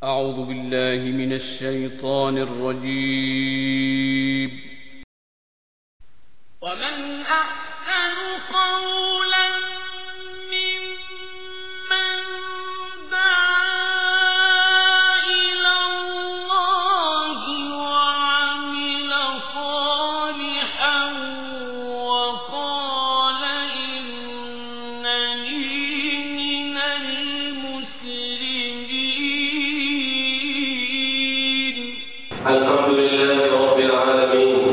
أعوذ بالله من الشيطان الرجيم. ومن أحسن قولا ممن دعا إلى الله وعمل صالحا وقال إنني من المسلمين. الحمد لله رب العالمين،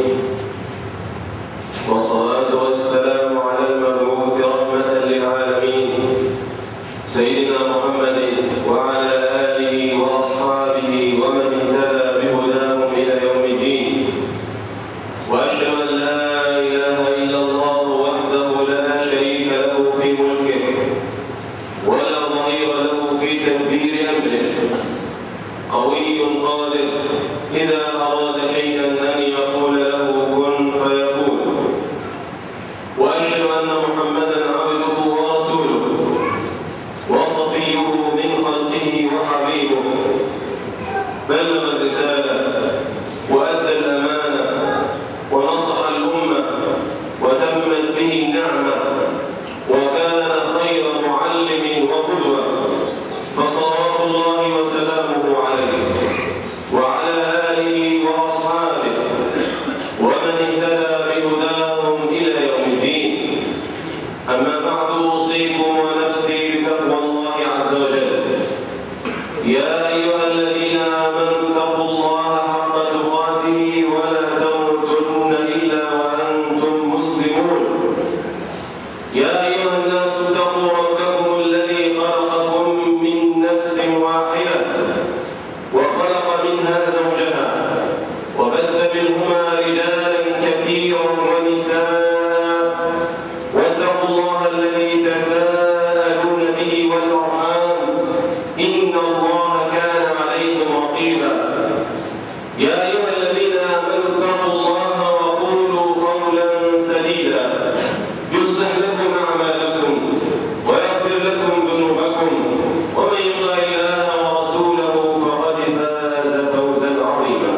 والصلاة والسلام على المبعوث رحمة للعالمين سيدنا محمد وعلى آله وأصحابه ومن اهتدى بهداهم إلى يوم الدين. وأشهد أن لا إله إلا الله وحده لا شريك له في ملكه ولا ظهير له في تدبير أمره، قوي قادر إذا أراد شيئا أن يقول له كن فيكون. وأشهد أن محمدا عبده ورسوله وصفيه من خلقه وحبيبه، بلغ الرسالة وأدى الأمانة ونصح الأمة وتمت به النعمة، وكان خير معلم وقدوة، فصلوات الله وسلامه عليه وعلى آله وأصحابه ومن اهتدى بهداهم إلى يوم الدين. أما بعد، أوصيكم ونفسي بتقوى الله عز وجل. يا أيها الذين آمنوا اتقوا الله حق تقاته ولا تموتن إلا وأنتم مسلمون. يا أيها الناس اتقوا ربكم الذي خلقكم من نفس واحدة وخلق منها زوجها وبث منهما رجالا كثيرا ونساء، واتقوا الله الذي تساءلون به والأرحام إن الله كان عليكم رقيبا. يا أيها الذين آمنوا اتقوا الله وقولوا قولا سديدا يصلح لكم أعمالكم ويغفر لكم ذنوبكم، ومن يطع الله ورسوله فقد فاز فوزا عظيما.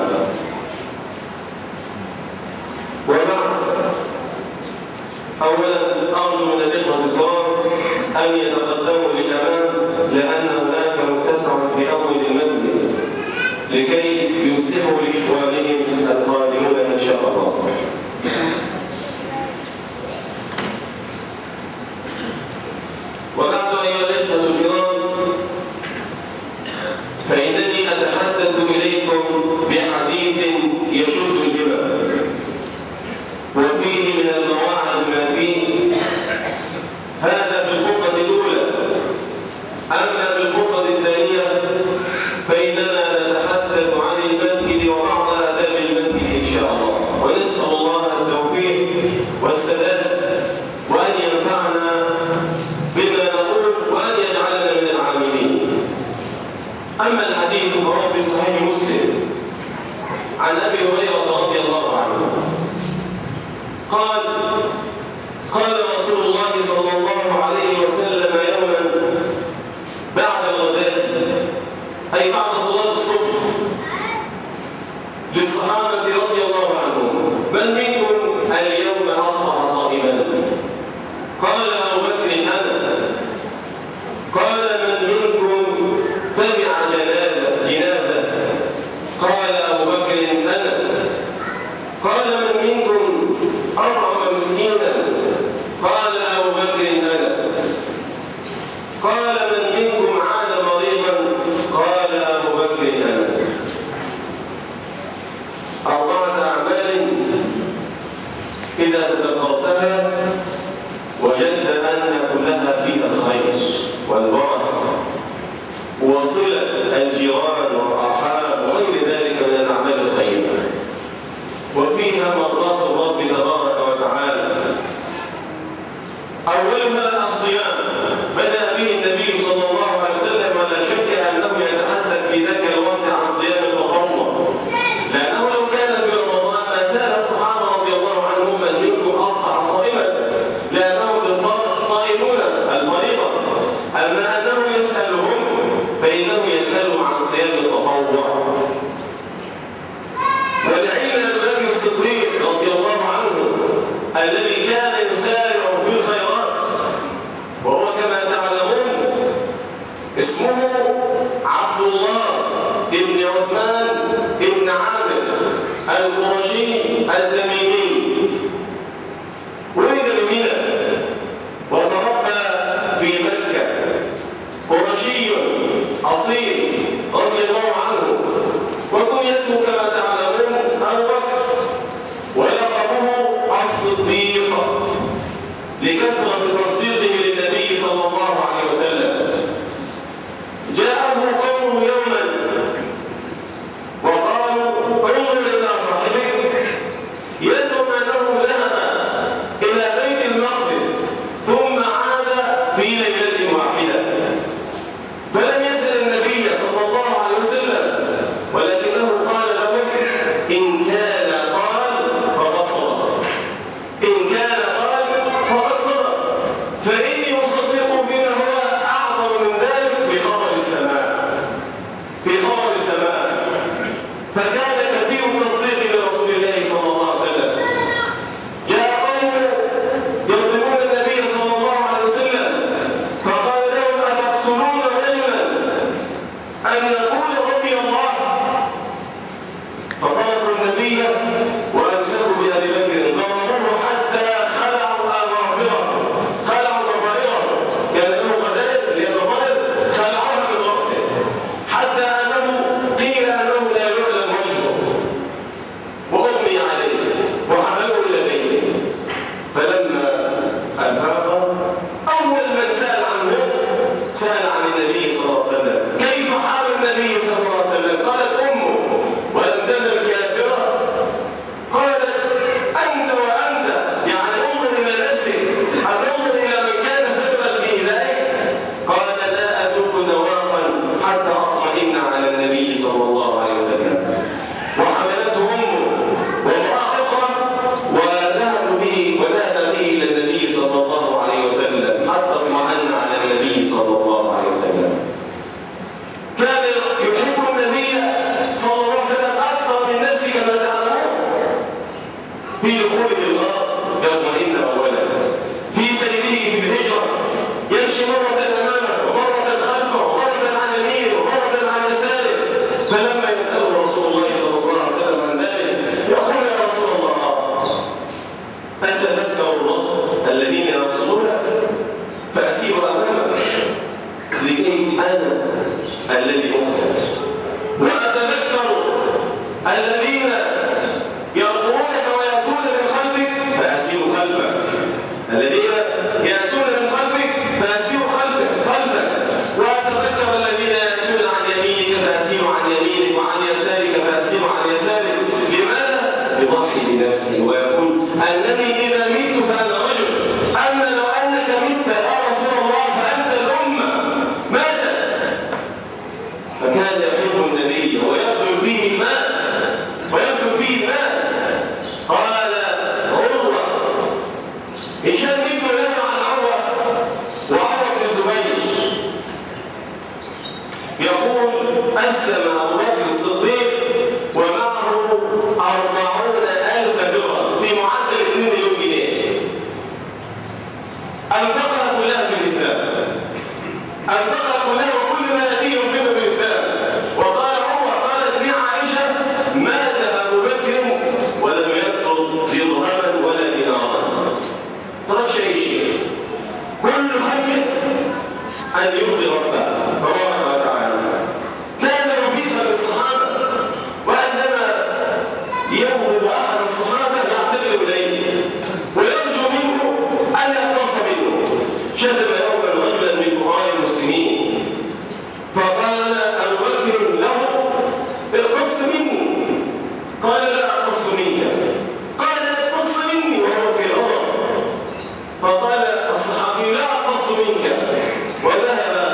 وبعد، أولا أرجو من الإخوة الكرام أن يتقدموا للأمام، لأن هناك متسع في أول المسجد لكي يفسحوا لإخوانهم القادمون إن شاء الله. وبعد، أيها الإخوة الكرام، فإنني أتحدث إليكم بحديث يشد الهمم، وفيه من المواعظ ما فيه. هذا في الخطبة الأولى. أما في الخطبة الثانية فإننا نتحدث عن المسجد وبعض آداب المسجد إن شاء الله، ونسأل الله التوفيق والسداد، وأن ينفعنا بما نقول وأن يجعلنا من العاملين. أما الحديث فهو في صحيح مسلم عن أبي هريرة رضي الله عنه قال: قال رسول الله صلى الله عليه وسلم يوما بعد الغداة، أي بعد صلاة الصبح، للصحابة رضي الله عنهم: من منكم اليوم أصبح صائما؟ قال أبو بكر: أنا. قال: من منكم تبع جنازة؟ قال أبو بكر: أنا. قال: من منكم أطعم مسكينا؟ قال أبو بكر: أنا. قال: من منكم عاد مريضا؟ قال أبو بكر: أنا. 4 أعمال إذا تدبرتها وجدت أن كلها فيها الخير والبركة وصلة الجيران والأرحام وغير ذلك من الأعمال الطيبة، وفيها مرضات الرب تبارك وتعالى. أولها الصيام، بدأ به النبي صلى الله عليه وسلم، ولا شك أنه يتحدث في ذاك الوقت عن صيام التطوع، لأنه لو كان في رمضان ما سأل الصحابة رضي الله عنهم: من منكم أصبح صائما؟ لأنهم بالضبط صائمون الفريضة. أما أنه يسألهم فإنه يسألهم عن عن صيام التطوع. ودعينا أبو بكر الصديق رضي الله عنه الذي كان يسارع في الخيرات، وهو كما تعلمون اسمه عبد الله ابن عثمان ابن عامر القرشي التميمي، ولد بمنى وتربى في مكة، قرشي أصيل رضي الله عنه، وكنيته كما تعلمون أبو بكر، ولقبه الصديق لكثرة تصديقه للنبي صلى الله عليه وسلم. جاءه قوم يوما وقالوا انظر إلى صاحبك يزعم أنه ذهب إلى بيت المقدس ثم عاد في ليلة واحدة، فلم يسأل النبي صلى الله عليه وسلم، ولكنه قال لهم إن كان قال فقد صدق، إن كان قال فقد صدق، فإني أصدق بما هو أعظم من ذلك في خبر السماء، في خبر السماء. فكان كثير التصديق لرسول الله صلى الله عليه وسلم. جاء قوم يطلبون النبي صلى الله عليه وسلم فقال لهم أتقتلون رجلا أن يقول ربي الله؟ فطلقوا النبي وأمسكوا بأبي بكر ضربوه حتى خلعوا أظافره، خلعوا ضفائره، كان له غدائر للضفائر خلعوها من رأسه حتى أنه قيل أنه لا يعلم وجهه، وأغمي عليه وحملوه إلى بيته. فلما أفاق أول من سأل عنه سأل عن النبي صلى الله عليه وسلم، كيف حال النبي صلى الله عليه وسلم؟ قالت أمه ولم تزل كافرة، قالت أنت وأنت، يعني انظر إلى نفسك، أتنظر إلى من كان سببا في ذلك؟ قال لا أذوق ذواقا حتى أطمئن على النبي صلى الله عليه وسلم. وحملته أمه وامرأة أخرى وذهب به إلى النبي صلى الله عليه وسلم حتى اطمأن على النبي صلى الله عليه وسلم. كان يحب النبي صلى الله عليه وسلم أكثر من نفسه كما تعلمون. في دخوله الغار يطمئن أولا، في سيره في الهجرة يمشي مرة أمامه ومرة خلفه ومرة عن يمينه ومرة عن يساره. فلما يسأله رسول الله صلى الله عليه وسلم عن ذلك يقول يا رسول الله أتذكر الرصد الذين يرصدونك فأسير أمامك لكي أنا الذي أقتل، وأتذكر الذين يرقونك ويأتون من خلفك فأسير خلفك، الذين يأتون من خلفك فأسير خلفك، وأتذكر الذين يأتون عن يمينك فأسير عن يمينك وعن يسارك فأسير عن يسارك. لماذا؟ يضحي بنفسه ويقول أنني إذا مت فأنا رجل، أما لو أنك مت يا رسول الله فأنت الأمة ماتت. فكان يحب النبي ويبذل فيه المال قال عروة هشام ابن له عن عروة وعروة بن الزبير يقول أسلم أبو بكر الصديق ومعه 40,000 درهم في معدل 2 مليون جنيه، أنفقها كلها في الإسلام، أنفقها كلها وكل ما يأتيه ينفقه في الإسلام. وقال عروة قالت لي عائشة مات أبو بكر ولم يترك درهما ولا دينارا، تركش أي شيء، كل همه أن يرضي ربه تبارك وتعالى. كان رفيقا بالصحابة، وعندما يغضب أحد الصحابة يعتذر إليه ويرجو منه أن يقتص منه. شتم يوما رجلا من فقراء المسلمين فقال أبو بكر له اقتص مني، قال لا أقتص منك، قال اقتص مني وهو في غضب، فقال الصحابي لا أقتص منك، وذهب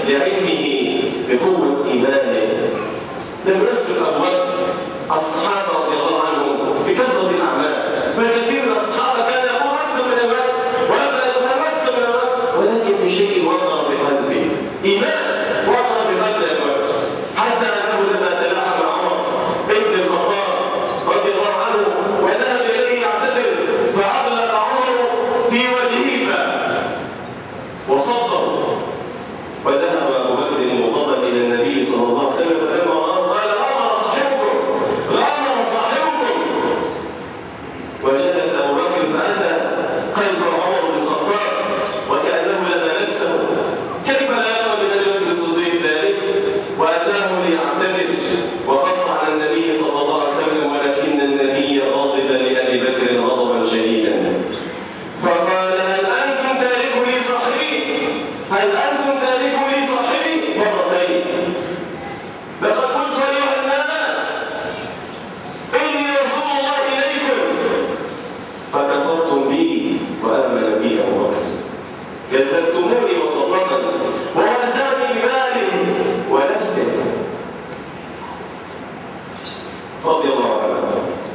لعلمه بقوة إيمانه لم يسبق أبو بكر الصحابة رضي الله عنهم بكثرة الأعمال، فالكثير من الصحابة كان يقول أكثر من أبو بكر وأكثر من أبو بكر، ولكن بشيء وقر في قلبه، إيمان وقر في قلب أبو بكر، حتى أنه لما تلاحم عمر ابن الخطاب رضي الله عنه وذهب إليه يعتذر فأغلق عمر في وجهه الباب وصدر، وذهب أبو بكر المغضبا إلى النبي صلى الله عليه وسلم فلما رآه قال غامر صاحبكم، وجلس أبو بكر فأتى خلف عمر بن الخطاب وكأنه لما نفسه كيف لا يرى من أبي بكر الصديق ذلك، وأتاه ليعتذر وقص على النبي صلى الله عليه وسلم، ولكن النبي غاضب لأبي بكر غضبا شديدا فقال هل أنتم تاركوا لي صاحبي مرتين، لقد قلت أيها الناس إني رسول الله إليكم فكفرتم بي وآمن بي أبو بكر، كذبتموني وصدقني ورزقني بماله ونفسه رضي الله عنه.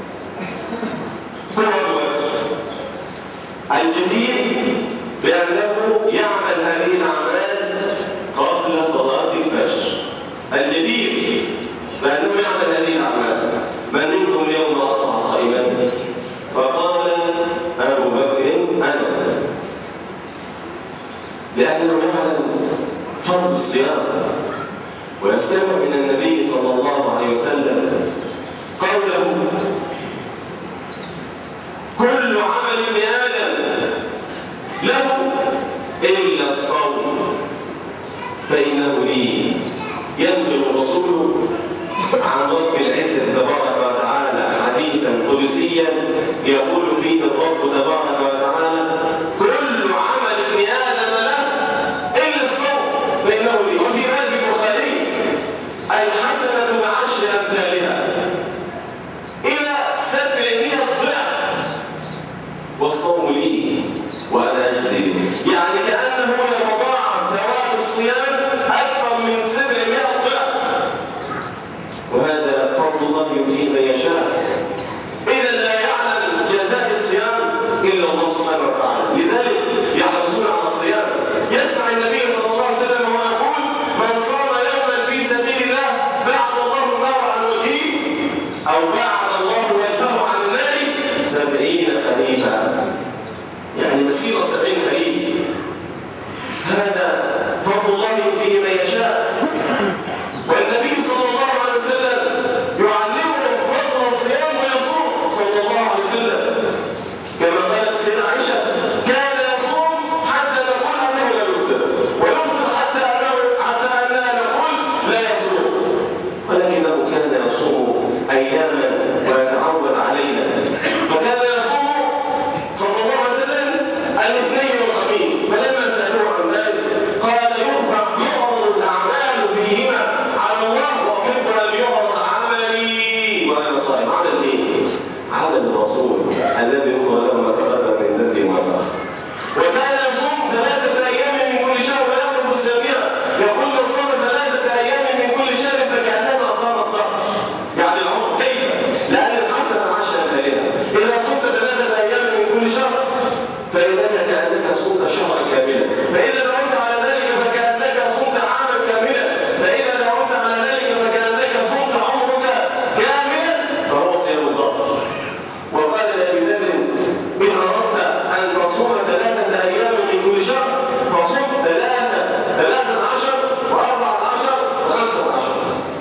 هو أبو بكر الجدير بأنه يعمل هذه الأعمال قبل صلاة الفجر، الجدير بأنه يعمل هذه الأعمال. من منكم اليوم أصبح صائما؟ فقال أبو بكر أنا، لأنه يعلم فضل الصيام ويستمع من النبي صلى الله عليه وسلم قوله كل عمل ابن آدم له إلا الصوم فإنه لي. ينقل الرسول عن رب العزة تبارك وتعالى حديثا قدسيا يقول فيه الرب تبارك وتعالى كل عمل ابن آدم له إلا الصوم فإنه لي. وفي قلب البخاري الحسنة بعشر أمثالها إلى 700 ضعف والصوم لي وأنا أجزي به، يعني كأنه يتضاعف ثواب الصيام أكثر من 700 ضعف، وهذا فضل الله يؤتيه من يشاء. إذا لا يعلم جزاء الصيام إلا الله سبحانه وتعالى، لذلك يحرصون على الصيام. يسمع النبي صلى الله عليه وسلم وهو يقول من صام يوما في سبيل الله بعد الله النار عن وجهه أو بعد الله وجهه عن النار 70 خريفا، يعني مسيرة 70 خريف. هذا فضل الله يؤتيه من يشاء، والنبي صلى الله عليه وسلم يعلمهم فضل الصيام ويصوم صلى الله عليه وسلم، كما قالت السيدة عائشة كان يصوم حتى نقول أنه لا يفطر، ويفطر حتى أننا نقول لا يصوم، ولكنه كان يصوم أياما ويتعود عليها، وكان يصوم صلى الله عليه وسلم الاثنين والخميس. فلما سألوه عن ذلك قال يعرض الأعمال فيهما على الله وأحب أن يعرض عملي وأنا صائم. عمل إيه؟ عمل الرسول الذي غفر له ما تقدم من ذنبه وما تأخر. وكان يصوم 3 أيام من كل شهر ويضرب السابعة، يقول من صام 3 أيام من كل شهر فكأنما صام الدهر، يعني العمر. كيف؟ لأن الحسنة 10 أمثالها. إذا صمت 3 أيام من كل شهر فإنك كأنك صمت شهرا كاملا، فإذا دعوت على ذلك فكأنك صمت عاما كاملا، فإذا دعوت على ذلك فكأنك صمت عمرك كاملا، فهو صيام الظهر. وقال لأبي ذر إن أردت أن تصوم 3 أيام من كل شهر فصم 13 و14 و15.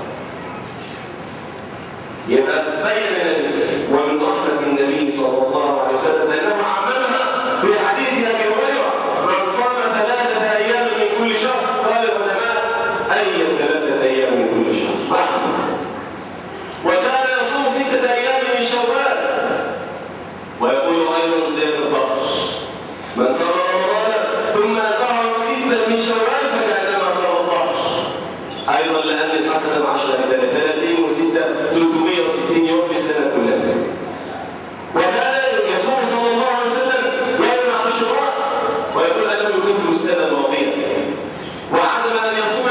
يبقى بين ومن رحمة النبي صلى الله عليه وسلم أنه عممها في حديث أبي هريرة من صام 3 أيام من كل شهر. قال العلماء أي 3 أيام من كل شهر؟ وكان يصوم 6 أيام من شوال، ويقول أيضا صيام الظهر من صام رمضان ثم أتبعه 6 من شوال فكأنما صام الظهر، أيضا لأن الحسنة 10 أمثالها 30 و6 360 يوم بالسنة كلها. وكان يصوم صلى الله عليه وسلم يوم عاشوراء ويقول أنه يكفر السنة الماضية، وعزم أن يصوم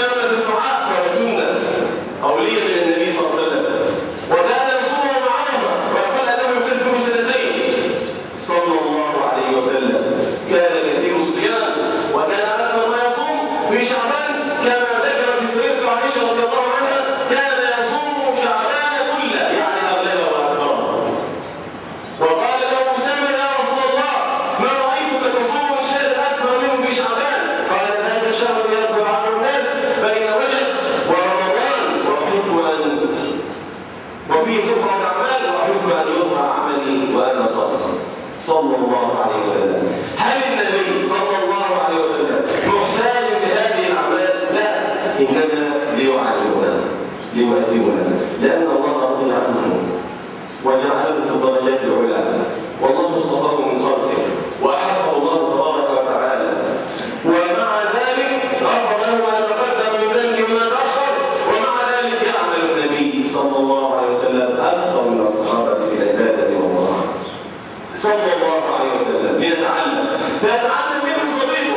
لنا ليعلمنا ليؤدبنا، لأن الله رضي عنه وجعله في الدرجات العلى، والله اصطفاه من خلقه وأحبه الله تبارك وتعالى، ومع ذلك غفر له ما تقدم من ذنبه وما تأخر، ومع ذلك يعمل النبي صلى الله عليه وسلم أكثر من الصحابة في العبادة والله صلى الله عليه وسلم ليتعلم منه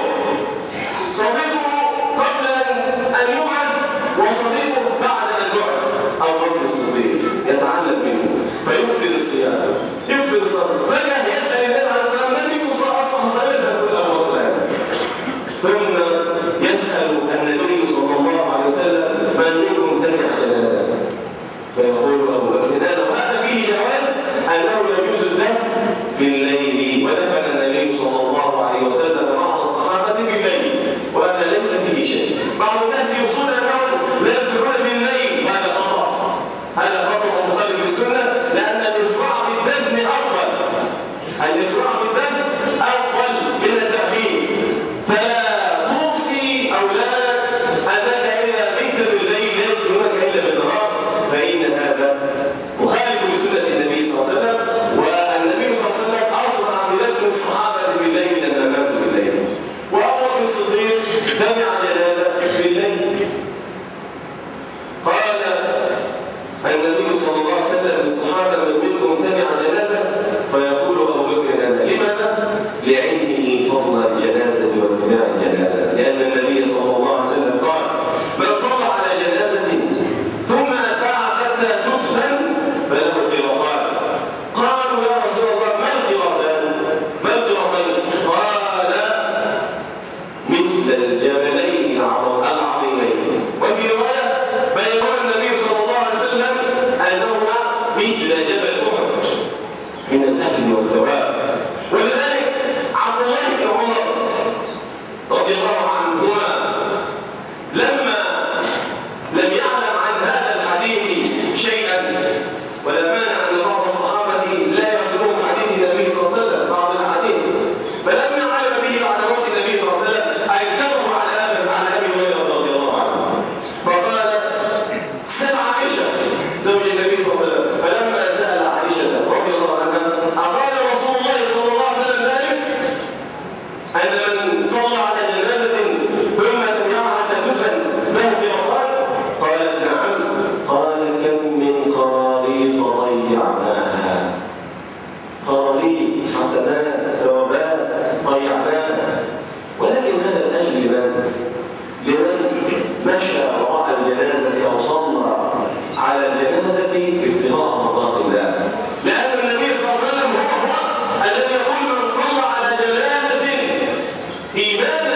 صديقه قبل أن يبعث وصديقه بعد أن يبعث أبو بكر الصديق، يتعلم منه فيكثر الصيام يكثر الصبر، فجأة يسأل النبي عليه الصلاة والسلام من منكم أصبح صائما فيقول أبو بكر، ثم يسأل النبي صلى الله عليه وسلم من منكم تبع جنازة فيقول أبو بكر أنا، وهذا فيه جواز أنه يجوز الدفن في الليل، ودفن النبي صلى الله عليه وسلم بعض الصحابة في الليل، وهذا ليس فيه شيء. بعض الناس يوصون أنهم لا يدفنون بالليل، وهذا خطأ، هذا خطأ مخالف للسنة، لأن الإسراع بالدفن أفضل، الإسراع بالدفن أفضل من التأخير، فلا توصي أولادك أنك إذا بيت بالليل لا يدفنونك إلا بالنهار، فإن هذا مخالف لسنة النبي صلى الله عليه وسلم، والنبي صلى الله عليه وسلم أسرع بدفن الصحابة بالليل لما ماتوا بالليل، وأبو بكر الصديق دمع جنازة في الليل. قال النبي صلى الله عليه وسلم للصحابة من منكم تبع جنازة فيقول أبو بكر أنا، لماذا؟ لعلمه فضل الجنازة واتباع الجنازة، لأن النبي صلى الله عليه وسلم قال من صلى على جنازة ثم أتبعها حتى تدفن فله قراطان. قالوا يا رسول الله ما القراطان؟ قال مثل الجبلين العظيمين، وفي رواية بينما النبي صلى الله عليه وسلم أنهما مثل جبل أحد من الأجر والثواب. ولذلك عبد الله بن عمر رضي الله عنهما لما لم يعلم عن هذا الحديث شيئا، ولا مانع أن بعض الصحابة لا يصلون حديث النبي صلى الله عليه وسلم بعض الحديث، فلما علم به بعد موت النبي صلى الله عليه وسلم أنكره على أبي هريرة رضي الله عنه، فقال سأل عائشة زوج النبي صلى الله عليه وسلم، فلما سأل عائشة رضي الله عنها أقال رسول الله صلى الله عليه وسلم ذلك أن من صلى على جنازة ثم تبعها تدفن له قراطان؟ قالت نعم. قال كم من قراريط ضيعناها، قراريط حسنات ثوابات ضيعناها، ولكن هذا الأجل لمن مشى وراء الجنازة أو صلى على الجنازة ابتغاء مرضات الله، لأن النبي صلى الله عليه وسلم هو الذي يقول من صلى على جنازة إيمانا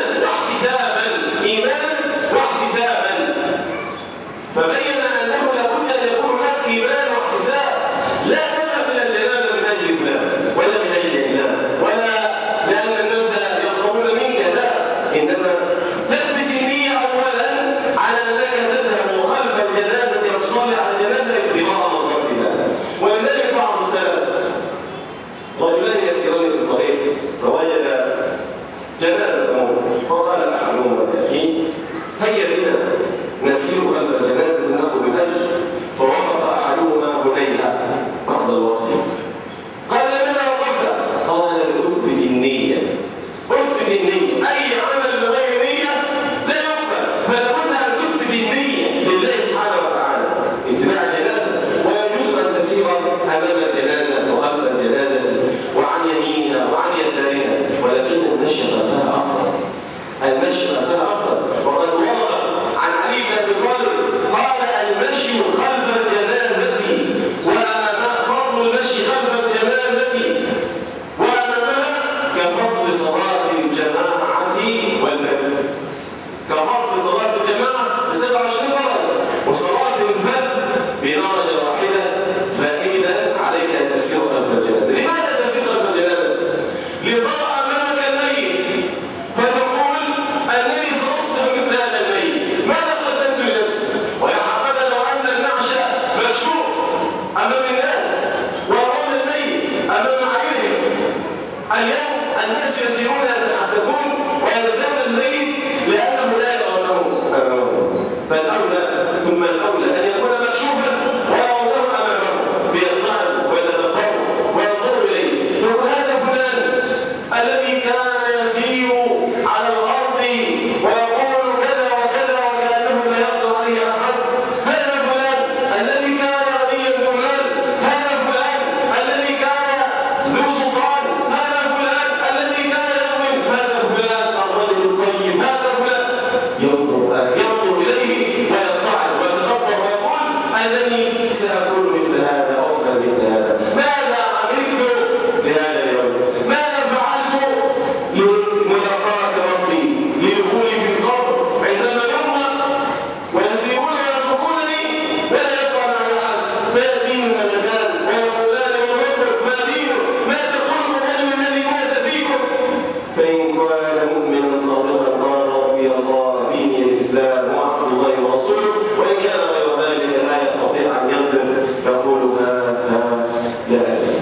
واحتسابا، فبين أنه لابد أن يكون هناك إيمان واحتساب، لا تذهب إلى الجنازة من أجل فلان ولا من أجل فلان ولا لأن الناس يطلبون منك، لا، إنما ثبت النية أولا على أنك تذهب خلف الجنازة وتصلي على الجنازة ابتغاء مرضات الله. ولذلك بعض السلف رجلان يسيران في الطريق فوجد جنازة فقال أحدهما لأخيه هيا بنا نسير خلف الجنازة نأخذ الأجر، فوقف أحدهما هنيها بعد الوقت قال لماذا وقفت؟ قال أثبت النية. أي عمل بغير نية لا يقبل، فلابد أن تثبت النية لله سبحانه وتعالى اتباع الجنازة، ويجوز أن تسير أمام الجنازة وخلف الجنازة وعن يمينها وعن يسارها، ولكن المشي خلفها أفضل. وقد ورد عن علي بن أبي طالب قال المشي خلف الجنازة وأمامها فضل المشي خلف الجنازة وأمامها كفضل صلاة الجماعة والفجر، كفضل صلاة الجماعة ب27 درجة وصلاة الفجر بدرجة واحدة، فإذا عليك أن تسير خلف الجنازة. لماذا تسير خلف الجنازة؟ لترى أمامك الميت فتقول أنني سأصبح مثل هذا الميت، ماذا قدمت لنفسي؟ ويا حبذا لو أن النعش مكشوف أمام الناس ويرون الميت أمام عيونهم. اليوم الناس يسيرون يتحدثون وينسون الميت لأنه لا يرونه أمامهم، الأولى ثم الأولى أن يكون مكشوفا ويرونه أمامه ليطلعوا ويتدبروا وينظروا إليه. يقول هذا فلان الذي كان يسير على الأرض ويقول كذا وكذا وكأنه لا يقدر عليه أحد. هذا فلان الذي كان غنيا ذو مال. هذا فلان الذي كان ذو سلطان. هذا فلان الذي كان يظلم. هذا فلان الرجل الطيب. هذا فلان ينظر إليه ويطلع ويتدبر ويقول أنني سأكون مثل هذا أو أفعل مثل هذا. ماذا عملت لهذا اليوم؟ ماذا فعلت لملاقاة ربي لدخولي في القبر عندما يمر ويسيرون ويتركونني ولا يبقى معي أحد فيأتيني الملكان ويقولان لربك ما دينك؟ ما تقول الرجل الذي مات فيكم؟ فإن كان مؤمنا صادقا قال ربي الله ديني الإسلام وعبد الله ورسوله، وإن كان غير ذلك لا يستطيع أن ينطق يقول ها لا أدري.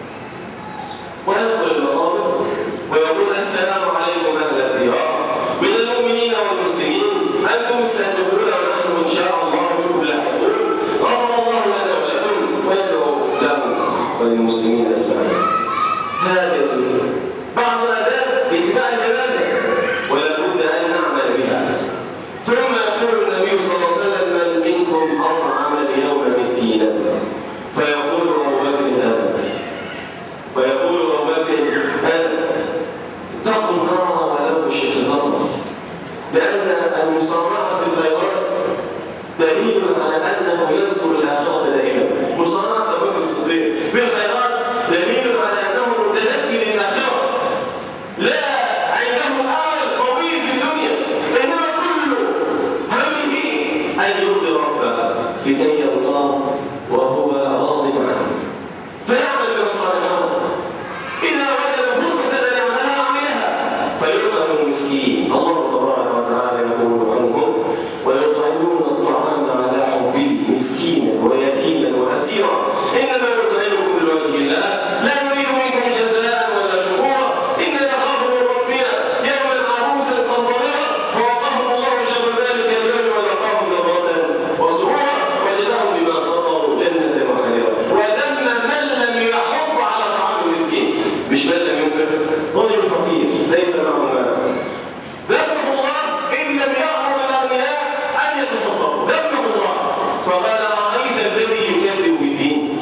ويدخل المقابر ويقول السلام عليكم أهل الديار من المؤمنين والمسلمين أنتم السابقون ونحن إن شاء الله بكم لاحقون غفر الله لنا ولكم ويدعو لهم وللمسلمين أجمعين. هذه بعض الآداب باتباع الجنازة ولا بد أن نعمل بها. ثم يقول النبي صلى الله عليه وسلم من منكم أطعم اليوم مسكينا؟ فيقول أبو بكر أنا. فيقول أبو بكر أنا. اتقوا النار ولو بشق تمرة، لأن المسارعة في الخيرات دليل على أنه يذكر الآخرة دائما. مسارعة أبو بكر الصديق في الخيرات دليل على أنه متذكر الآخرة، لا عنده أمل قوي في الدنيا، إنما كل همه أن يرضي ربه لكي يرضاه وهو راض عنه فيعمل من الصالحات. إذا وجد فرصة أن يعملها عملها. فيطعم المسكين. الله تبارك وتعالى يقول عنهم ويطعمون الطعام على حبه مسكينا ويتيما وأسيرا إنما يطعمكم لوجه الله لا نريد منكم جزاء ولا شكورا إنا نخاف من ربنا يوما عروسا قمطريرا فوقاهم الله شر ذلك اليوم ولقاهم نضرة وسرورا وجزاهم بما صبروا جنة وحريرا. ولما من لم يحض على طعام المسكين، مش من لم ينفق، رجل فقير ليس معه مال، ذمه الله إن لم يأمر الأغنياء أن يتصدقوا، ذمه الله فقال أرأيت الذي يكذب بالدين؟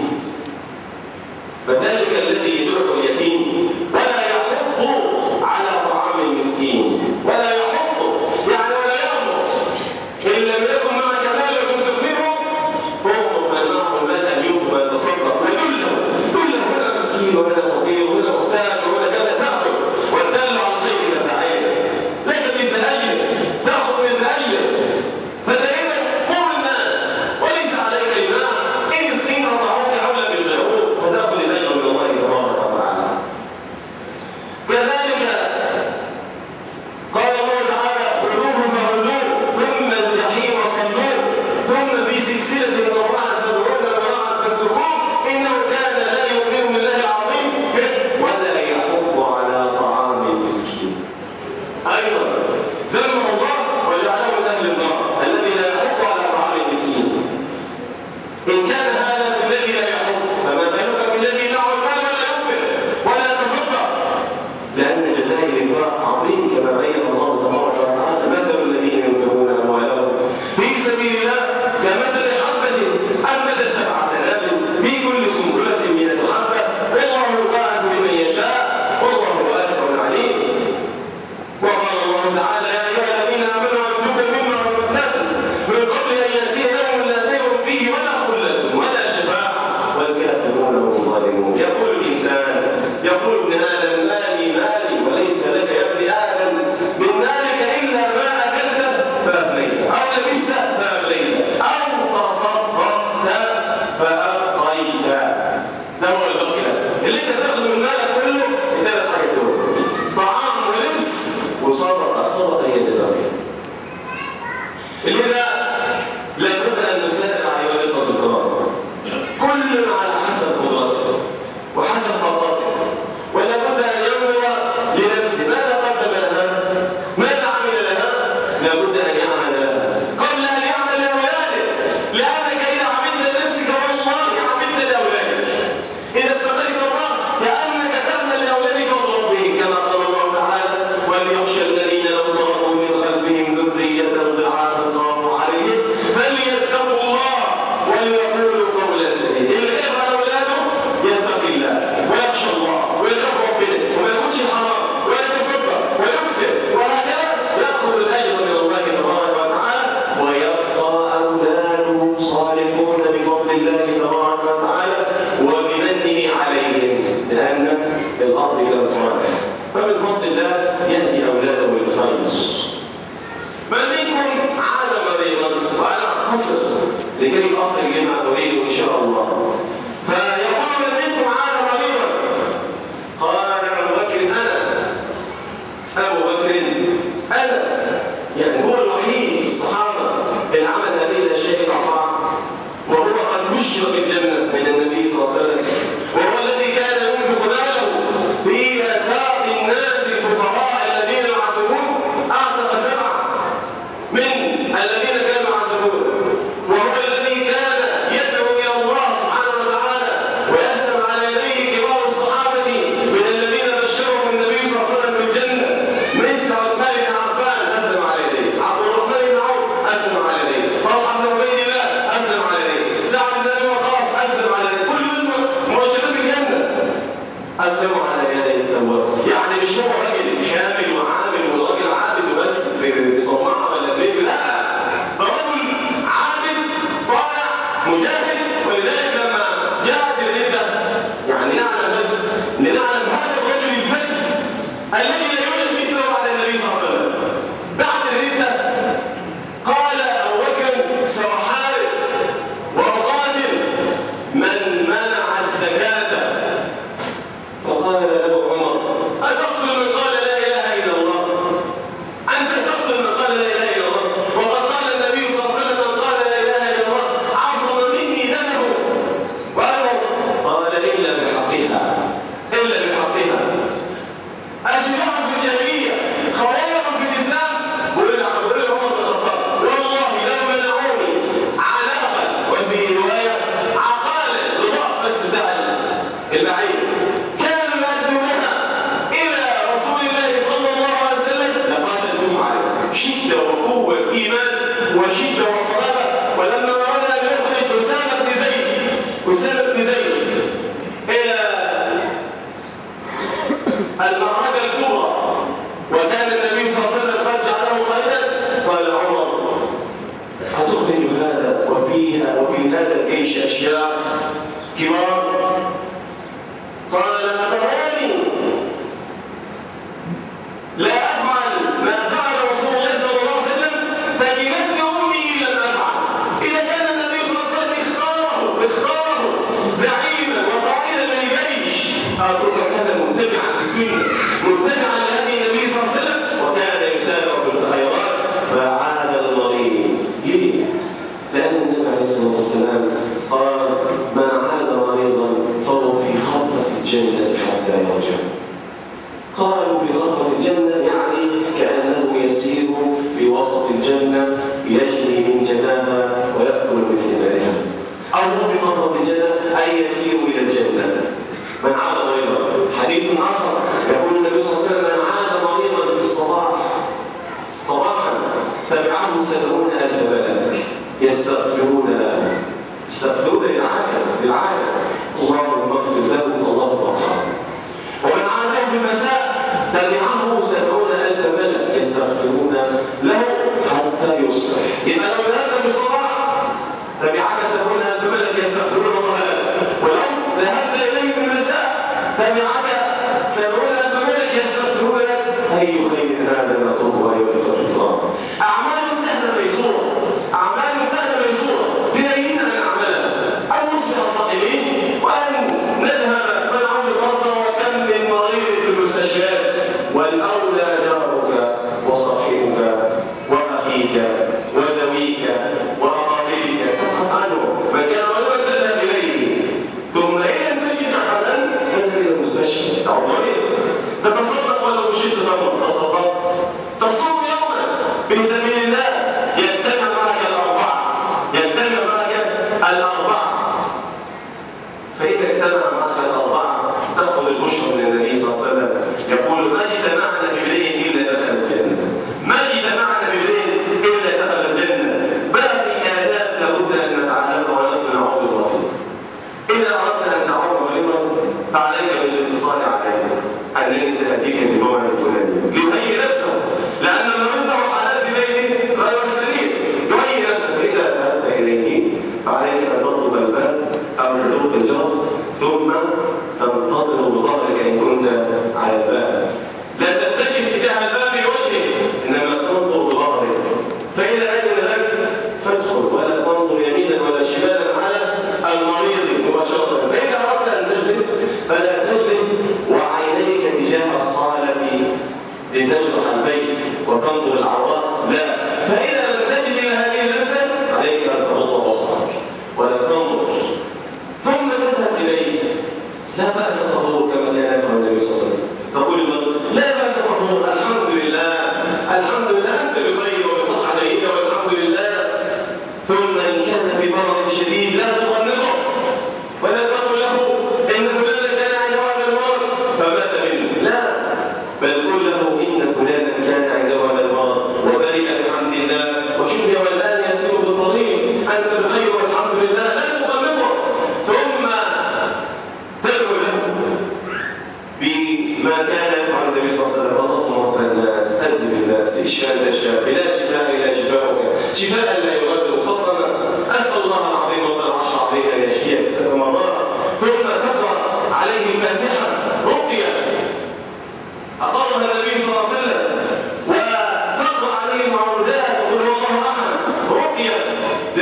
فذلك الذي يدعو اليتيم ولا يحض على طعام المسكين، ولا يحض يعني ولا يأمر. إن لم يكن معك مال تنفقه أمر من معه المال أن ينفق ويتصدق ويدله هنا مسكين وهنا فقير وهنا محتاج وهنا كذا تأخذ والدال على الخير كفاعله لك مثل أجر تأخذ مثل أجر. فدائما مر الناس وليس عليك جناح إن أطاعوك أو لم يطيعوك فتأخذ الأجر من الله تبارك وتعالى. كذلك قال الله تعالى خذوه فغلوه ثم الجحيم صلوه ثم في سلسلة ضرعها 70 ذراعا فاسلكوه إنه كان لا يؤمن بالله العظيم ولا يحض على طعام المسكين. أيضا ذمه الله وجعله من أهل النار الذي لا يحض على طعام المسكين. إن كان هذا الذي لا يحض فما بالك بالذي معه المال ولا ينفق ولا يتصدق، لأن جزاء الإنفاق عظيم كما بين الله تبارك وتعالى مثل الذين ينفقون أموالهم في سبيل الله كمثل حبة أنبتت 7 سنابل في كل سنبلة 100 حبة والله يضاعف لمن يشاء والله واسع عليم. وقال الله تعالى يا أيها الذين آمنوا أنفقوا مما رزقناكم من قبل أن يأتي يوم لا بيع فيه ولا خلة ولا شفاعة والكافرون هم الظالمون. يقول الإنسان يقول ابن آدم مالي وليس لك يا ابن آدم من مالك إلا ما أكلت فأفنيت أو لبست فأبليت أختصر لكي الأصل لما أريد إن شاء الله. فيقول من منكم عاد مريضا؟ قال أبو بكر أنا يعني هو الوحيد في الصحابة اللي عمل هذه الأشياء الأربعة، وهو قد بشر بالجنة من النبي صلى الله عليه وسلم، وهو الذي كان ينفق ماله في إعتاق الناس الفقراء الذين يعذبون، أعتق 7 من الذين كانوا يعذبون، وهو الذي كان يدعو إلى الله سبحانه وتعالى ويسلم على يديه كبار الصحابة من الذين بشرهم النبي صلى الله عليه وسلم بالجنة، مثل عثمان بن عفان أسلم على يديه، عبد الرحمن بن عوف أسلم على يديه، طلحة بن عبيد الله أسلم على يديه، سعد بن أبي وقاص أسلم على يديه، كل دول مبشرين بالجنة أسلموا على يدي الأول. يعني مش هو راجل كامل وعامل وراجل عابد وبس في صومعة ولا بيت، لا، ده رجل عابد طالع مجاهد. ولذلك لما جاءت الردة يعني نعلم هذا الرجل الفذ الذي لا يوجد مثله على النبي صلى الله عليه وسلم. بعد الردة قال أبو بكر سأحارب وأقاتل من منع الزكاة. فقال له عمر أتقتل من قال لا إله إلا الله؟ أنت تقتل من قال لا إله إلا الله؟ وقد قال النبي صلى الله عليه وسلم من قال لا إله إلا الله عصم مني دمه. قال إلا بحقها أشجاع في الجاهلية خوارق في الإسلام. قل عمر بن الخطاب والله لو منعوني عناقا وفي رواية عقالا رضاء بس زعل البعيد كانوا يؤدونها إلى رسول الله صلى الله عليه وسلم لقاتلتهم عليه. شدة وقوة إيمان وشدة وصلابة. ولما أراد أن يخرج أسامة بن زيد إلى المعركة الكبرى وكان النبي صلى الله عليه وسلم قد جعله قائدا، قال عمر هتخرج هذا وفي هذا الجيش أشياخ كبار؟ قال أتراني لا أفعل ما فعل رسول الله صلى الله عليه وسلم فكلتني أمي لم أفعل. إذا كان النبي صلى الله عليه وسلم اختاره زعيما وقائدا للجيش، أترك هذا متبعا بالسنة متبعا لهدي النبي صلى الله عليه وسلم وكان يسارع في الخيرات فعاد المريض. ليه؟ لأن النبي عليه الصلاة والسلام قال من عاد مريضا فهو في خرفة الجنة حتى يرجع. قالوا في غرفة الجنة يعني كأنه يسير في وسط الجنة يجري من جناها ويأكل من ثمارها، أو في غرفة الجنة أي يسير إلى الجنة. من عاد مريضا. حديث آخر يقول النبي صلى الله عليه وسلم من عاد مريضا في الصباح صباحا تبعه 70,000 ملك يستغفرون له، يستغفرون للعادة اللهم اغفر له اللهم ارحمه. ومن عاده في المساء تبعه 70,000 ملك يستغفرون له حتى يصبح. يبقى لو ذهبت في الصباح تبعك 70,000 ملك يستغفرون الله له، ولو ذهبت اليه في المساء تبعك 70,000 ملك يستغفرون لك. اي خير هذا نتركه ايها الاخوه الكرام. اعمال سهله ميسوره بايدينا ان نعملها، ان نصبح صائمين وان نذهب ونعود المرضى وكم من مريض في المستشفيات. والاولى جارك وصاحبك واخيك وذويك واقاربك تبحث عنه. من كان مريضا تذهب اليه ثم ان لم تجد احدا اذهب الى المستشفى تعود مريض. تتصدق ولو بشق تمر تصدقت. تصوم يوما في سبيل الله يجتمع معك الأربعة. فإذا اجتمع معك الأربعة تأخذ البشرى من النبي صلى الله عليه وسلم يقول ما اجتمعنا في امرئ إلا دخل الجنة، ما اجتمعنا في امرئ إلا دخل الجنة. باقي آداب لابد أن نتعلمها ونحن نعود المريض. إذا أردت أن تعود مريضا فعليك بالاتصال عليه أنني سأتيك في الموعد الفلاني ليهيئ نفسه، لأن المريض له حالات في بيته غير السليم. يهيئ نفسه. فإذا ذهبت إليه فعليك أن تطلب الباب أو تدق الجرس ثم تنتظر بظهرك إن كنت على الباب. لا تتجه تجاه الباب بوجهك إنما تنظر بظهرك، فإذا أذن لك فادخل ولا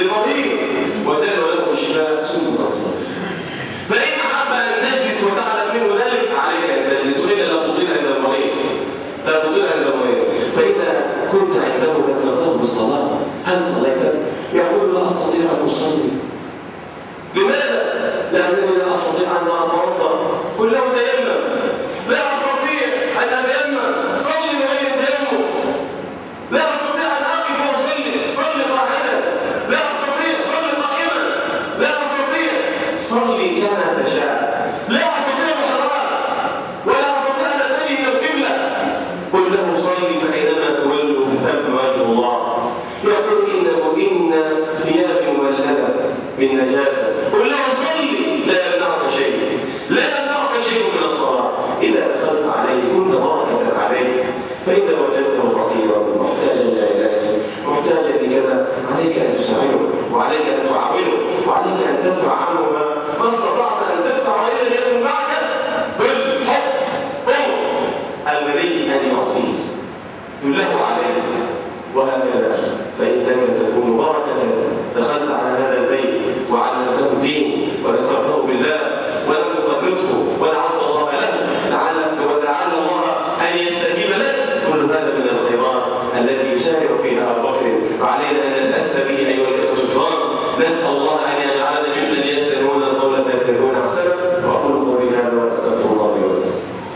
للمريض وجل له الشفاء ثم تنصرف. فإن أحب أن تجلس وتعلم منه ذلك عليك أن تجلس، وإلا لا تطيل عند المريض، لا تطيل عند المريض. فإذا كنت عنده ذكرته بالصلاة، هل صليت؟ يقول لا أستطيع أن أصلي. لماذا؟ لأنني لا أستطيع أن أتوضأ. قل له تيمم. لا أستطيع أن أتيمم، صلي بغير تيمم. لا أستطيع أن أقف وأصلي، صلي قاعدا. لا أستطيع، صلي قائما. لا أستطيع، صلي كما تشاء. لا أستطيع الحرام ولا أستطيع أن أتجه إلى القبلة. قل له صلي فأينما تولوا فثم وجه الله. يقول إن ثيابي مولدة بالنجاسة. قل له صلي، لا يمنعك شيء، لا يمنعك شيء من الصلاة. إذا دخلت عليه كنت بركة عليه. فإذا وجدته فقيرا محتاجا إلى علاج، محتاجا لكذا، عليك أن تساعده، وعليك أن تعاونه، وعليك أن تدفع عنه ما استطعت أن تدفع، وإذا لم يكن معك ظل حط الذي أن يعطيه دله عليه، وهكذا. فإنك تكون بركة. دخلت على هذا البيت وعلمته الدين وذكرته بالله ولم تقلده ودعوت الله له ولعل الله أن يستجيب لك. كل هذا من الخيرات التي يسارع فيها أبو بكر، فعلينا أن نتأسى به أيها الإخوة الكرام. نسأل الله أن يجعلنا ممن يستمعون القول فيتبعون أحسنه. وأقول قولي هذا وأستغفر الله لي ولكم.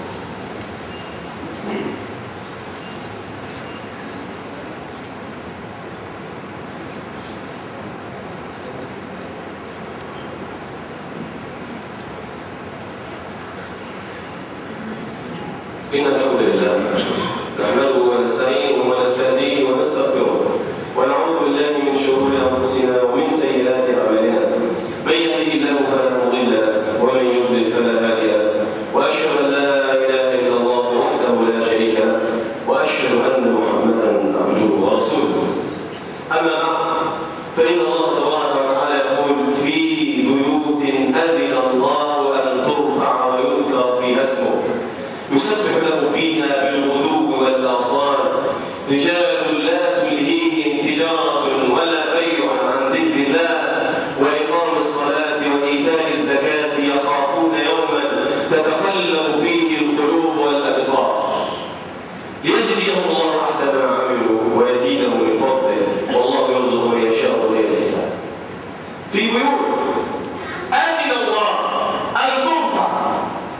إن الحمد لله نحمده ونستعينه ونستهديه ونستغفره ونعوذ بالله من شرور أنفسنا ومن سيئات أعمالنا. من يهده الله فلا مضل له ومن يضلل فلا هادي له. وأشهد أن لا إله إلا الله وحده لا شريك له، وأشهد أن محمدا عبده ورسوله. أما بعد، فإن الله تبارك وتعالى يقول في بيوت أذن الله أن ترفع ويذكر فيها اسمه يسبح له فيها بالغدو والآصال رجال لا تلهيهم تجارة ولا بيع عن ذكر الله وإقام الصلاة وإيتاء الزكاة يخافون يوما تتقلب فيه القلوب والأبصار ليجزيهم الله أحسن ما عملوا ويزيدهم من فضله والله يرزق من يشاء بغير حساب. في بيوت آذن الله أن ترفع.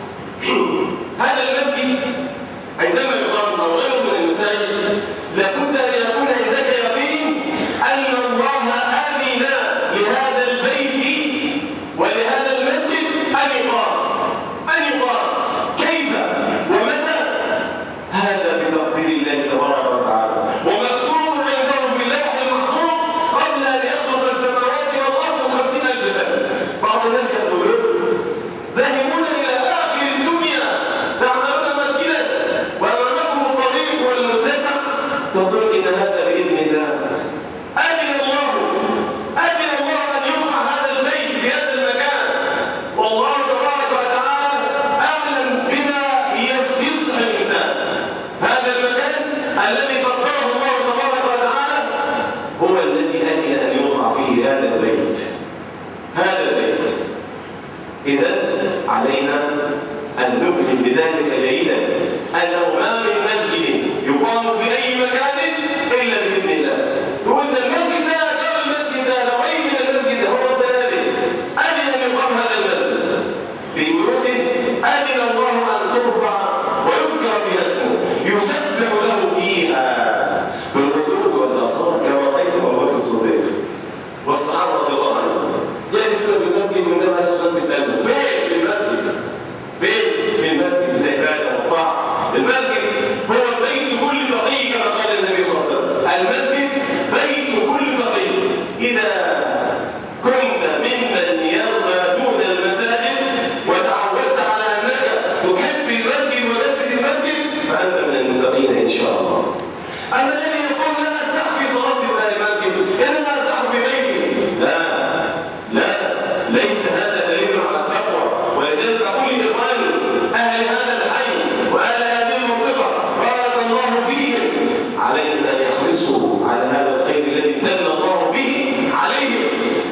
هذا المسجد عندما يقام أو غيره من المساجد لابد أن يكون عندك يقين أن الله أذن لهذا البيت ولهذا المسجد أن يقام. كيف ومتى؟ هذا بتقدير الله تبارك وتعالى ومكتوب عنده في اللوح المحفوظ قبل أن يخلق السماوات والأرض 50,000 سنة. بعض الناس يقولون ذاهبون إلى آخر الدنيا تعملون مسجدا وأمامكم الطريق والمتسع تقول إن هذا بإذن الله. أذن الله أن يرفع هذا البيت في هذا المكان، والله تبارك وتعالى أعلم بما يصلح الإنسان. هذا المكان الذي قدره الله تبارك وتعالى هو الذي أذن أن يرفع فيه هذا البيت. إذا علينا أن نؤمن بذلك جيدا أنه ما من مسجد يقام في أي مكان إلا بإذن الله. تقول ده المسجد ده غير المسجد ده لو أي من المسجد هو ربنا أذن أن يقام هذا المسجد. في بيوت أذن الله أن ترفع ويذكر فيها اسمه يسبح له فيها بالغدو والآصال كما رأيت أبو بكر الصديق والصحابة رضي الله عنهم جالسون في المسجد من النبي عليه الصلاة والسلام بيسألوا فين في المسجد؟ فين في المسجد في العبادة والطاعة. المسجد هو بيت كل تقي كما قال النبي صلى الله عليه وسلم. المسجد بيت كل تقي. إذا كنت ممن يرضى دون المساجد وتعودت على أنك تحب المسجد وتسد المسجد فأنت من المتقين إن شاء الله. أما الذي يقول لا أرتاح في صلاة المسجد إنما أرتاح في بيتي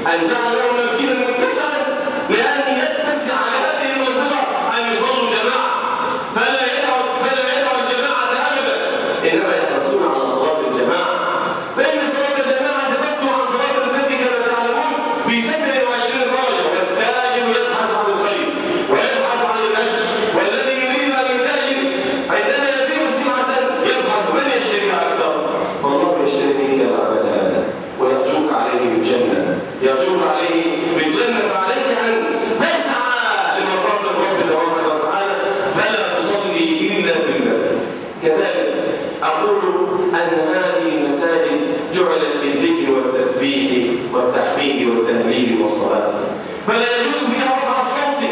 أن جعل لهم مسجدا متسعا لأن يتسع لهذه المنطقة أن يصلوا جماعة، فلا يدعو الجماعة أبدا، إنما يحرصون على صلاة الجماعة، فإن صلاة الجماعة تبدو عن صلاة الفجر كما تعلمون ب 27 درجة، والتاجر يبحث عن الخير ويبحث عن الأجر، والذي يريد أن يتاجر عندما يبيع سلعة يبحث من يشتريها أكثر، فالله يشتري منك العمل هذا ويرجوك عليه بالجنة، يرجوك عليه بالجنة، فعليك أن تسعى لمرضاة الرب تبارك وتعالى فلا تصلي إلا في المسجد. كذلك أقول أن هذه المساجد جعلت للذكر والتسبيح والتحميد والتهليل والصلاة، فلا يجوز فيها رفع الصوت،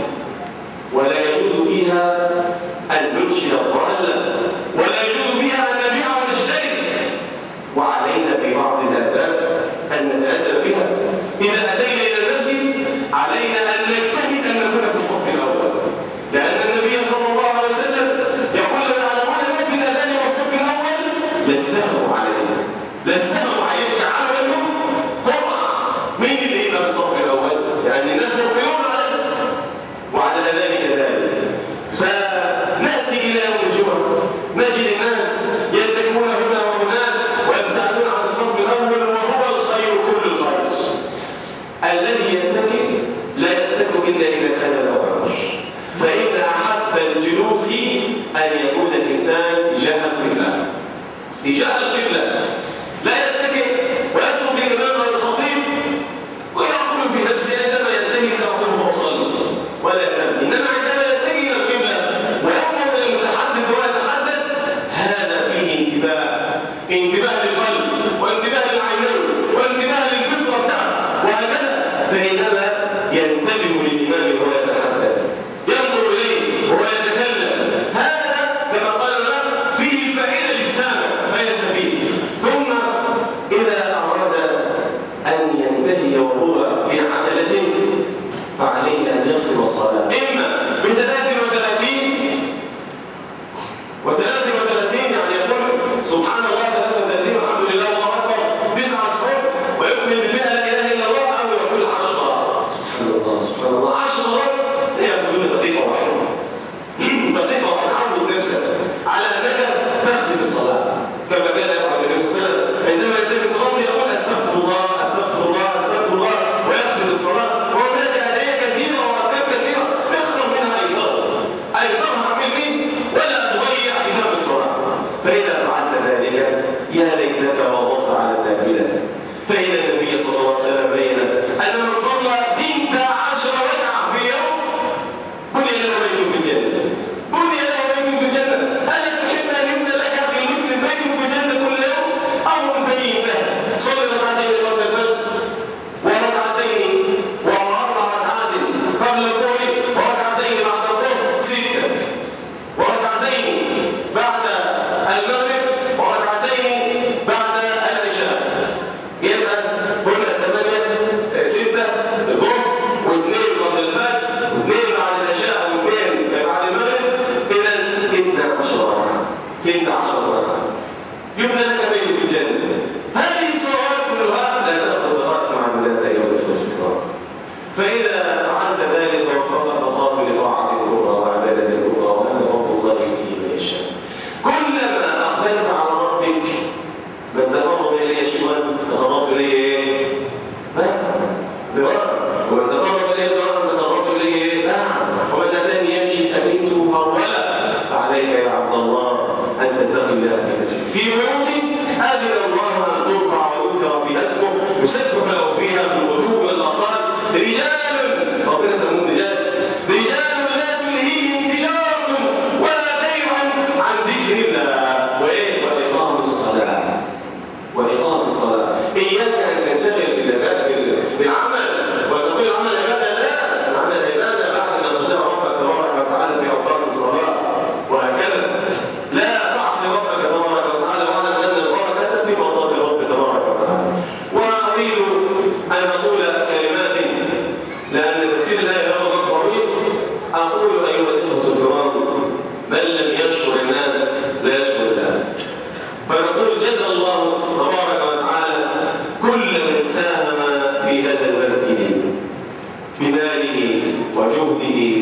ولا يجوز فيها أن ننشد الضالة، ولا يجوز فيها أن نبيع ونشتري، وعلينا ببعض الآداب أن نتأدب بها. إذا أتينا إلى المسجد علينا أن نجتهد أن نكون في الصف الأول، لأن النبي صلى الله عليه وسلم يقول لنا يعلمون ما في الأذان والصف الأول لاستهوا علينا، لاستهوا علينا، يجعلوا لهم طبعا مين اللي يبقى في الصف الأول؟ يعني الناس مقبلون عليه وعلى الأذان كذلك. فنأتي إلى يوم الجمعة نجد الناس يتكئون هنا وهناك ويبتعدون عن الصف الأول، وهو الخير كل الخير. الذي يتكئ لا يتكئ إلا إذا كان له عذر، فإن أحب الجلوس أن يكون الإنسان تجاه القبلة، تجاه القبلة، لا يتكئ ويترك الإمام الخطيب ويقول في نفسه عندما ينتهي سأقوم فأصلي ولا يهتم، إنما عندما يتجه إلى القبلة ويأمر المتحدث ويتحدث هذا فيه انتباه للقلب وانتباه للعينين وانتباه للفطرة بتاعه، وهكذا فإنما ينتبه للإمام وهو يتحدث، ينظر إليه وهو يتكلم، هذا كما قال لنا فيه الفائدة للسامع فيستفيد. ثم إذا أراد أن ينتهي وهو في عجلة فعليه أن يختم الصلاة إما ب33 يعني يقول سبحان الله 33 والحمد لله والله أكبر 9 أصفار ويكمل ب100 لا إله إلا الله، أو يقول 10 سبحان الله سبحان الله 10 مرات، يأخذون دقيقة واحدة عود نفسك على أنك تختم الصلاة كما كان يفعل النبي صلى الله عليه وسلم عندما ينتهي صلاته يقول أستغفر الله أستغفر الله أستغفر الله ويختم الصلاة. وهناك أدعية كثيرة وأركان كثيرة اختر منها أيسرها اعمل به ولا تضيع ختام الصلاة. فإذا فعلت ذلك يا ليتك وضعت على النافلة، فإن النبي صلى الله عليه وسلم بين أن من صلى 12 ركعة في اليوم بني له بيت في الجنة، بني له بيت في الجنة. ألا تحب أن يبنى لك أخي المسلم بيت في الجنة كل يوم؟ أمر فيه سهل، صلي ركعتين قبل الفجر وركعتين و4 ركعات قبل الظهر وركعتين بعد الظهر 6 وركعتين بعد المغرب وركعتين بعد العشاء، يبقى هنا 8 6 الظهر و2 قبل الفجر و2 بعد العشاء و2 بعد المغرب، إذا 12 ركعة في 12 ركعة يبنى لك بيت في الجنة. هذه الصلوات كلها لا تأخذ بخارج مع الله أيها الإخوة الكرام. فإذا فعلت ذلك وفقك الله لطاعة أخرى وعبادة أخرى، وهذا فضل الله يؤتيه من يشاء. كلما أقبلت على ربك من تقرب إليه شبرا تقربت إليه ذراعا، ومن تقرب إليه ذراعا تقربت إليه باعا، ومن أتاني يمشي أتيته هرولا. فعليك يا عبد الله أن تتقي الله في نفسك. في بيوت أذن الله أن ترفع ويذكر فيها اسمه يسبح له فيها بالغدو والآصال رجال، ربنا سموهم رجال لا تلهيهم تجارة ولا بيع عن ذكر الله وإقام الصلاة. إياك أن تنشغل بالعمل وتقول العمل عبادة، لا، العمل عبادة بعد ما تطيع ربك تبارك وتعالى في أوقات الصلاة، وهكذا لا تعصي ربك تبارك وتعالى، واعلم أن البركة في مرضاة الرب تبارك وتعالى. وأريد أن أقول كلمات لأن تفسير الله له وقت طويل. أقول أيها الإخوة الكرام من لم يشكر الناس لا يشكر الله، فنقول جزا الله تبارك وتعالى كل من ساهم في هذا بماله وجهده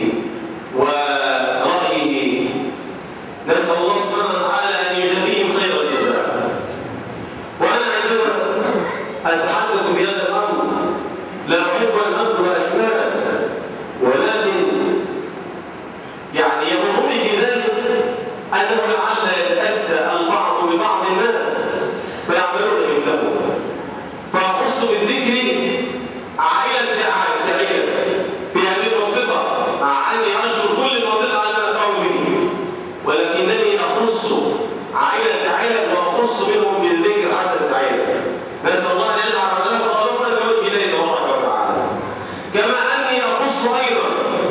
ورأيه. نسأل الله سبحانه وتعالى أن يجزيهم خير الجزاء. وأنا عندما أتحدث بهذا الأمر لا أحب أن أذكر أسماء، ولكن يعني يغرني في ذلك أنه لعل يتأسى البعض ببعض الناس فيعملون مثله، فأخص بالذكر عائلة تعيلة في هذه المنطقة، مع أني أشكر كل المنطقة على ما قاموا به، ولكنني أخص عائلة تعيلة وأخص منهم بالذكر حسن تعيلة. نسأل الله أن يجعل عملها خالصا لوجه الله تبارك وتعالى. كما أني أخص أيضا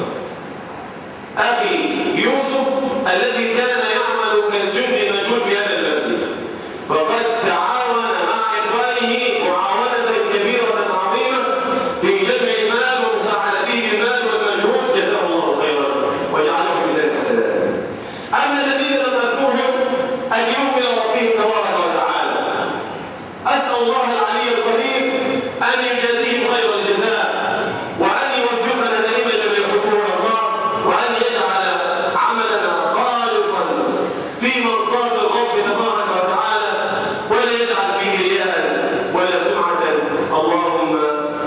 أخي يوسف الذي كان يعمل كالجند المجهول في هذا المسجد، فقد تعاون مع إخوانه معاونة كبيرة عظيمة في جمع المال ومساعدته بالمال والمجهود، جزاه الله خيرا وجعله في ميزان حسناته. أما الذين لم أذكرهم أجلهم إلى ربهم تبارك وتعالى. أسأل الله العلي القدير أن يجازيهم خير الجزاء، وأن يوفقنا دائما لما يحبه الله، وأن يجعل عملنا خالصا في مرضاة الرب تبارك وتعالى، ولا يجعل فيه رياء ولا سمعة. اللهم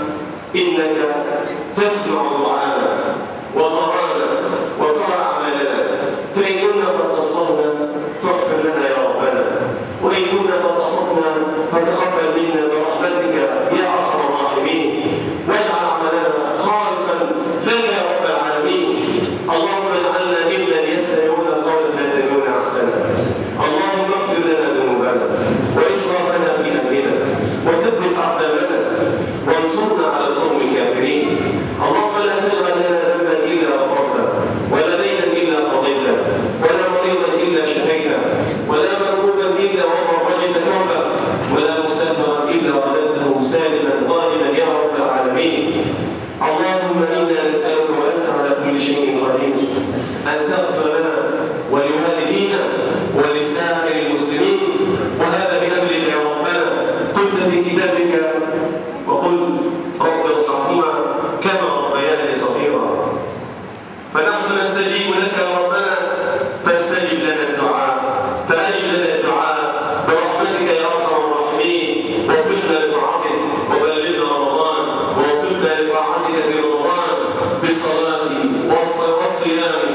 إنك تسمع دعاءنا وترانا وترى أعمالنا، فإن كنا قد قصرنا فاغفر لنا يا ربنا، وإن كنا قد قصرنا فتقبل منا برحمتك يا أرحم الراحمين، واجعل عملنا خالصا لك يا رب العالمين. اللهم اجعلنا ممن يستمعون القول فيتبعون أحسنه. اللهم اغفر لنا ذنوبنا وإسرافنا في أمرنا، وثبت أقدامنا وانصرنا على القوم الكافرين. اللهم لا تجعل لنا ذنبا إلا غفرته، ولا دينا إلا قضيته، ولا مريضا إلا شفيته، ولا مرغوبا إلا وفرجت كربه، ولا مسافرا إلا رددته سالما غانما يا رب العالمين. اللهم إنا نسألك وأنت على كل شيء قدير أن تغفر لنا ولوالدينا ولسائر المسلمين، وهذا بأمرك يا ربنا. قلت في كتابك وقل رب ارحمهما كما ربياني صغيرا، فنحن نستجيب لك يا ربنا، فاستجب لنا الدعاء، فأجب لنا الدعاء برحمتك يا أرحم الراحمين. ووفقنا لطاعتك وبلغنا رمضان، ووفقنا لطاعتك في رمضان بالصلاة والصيام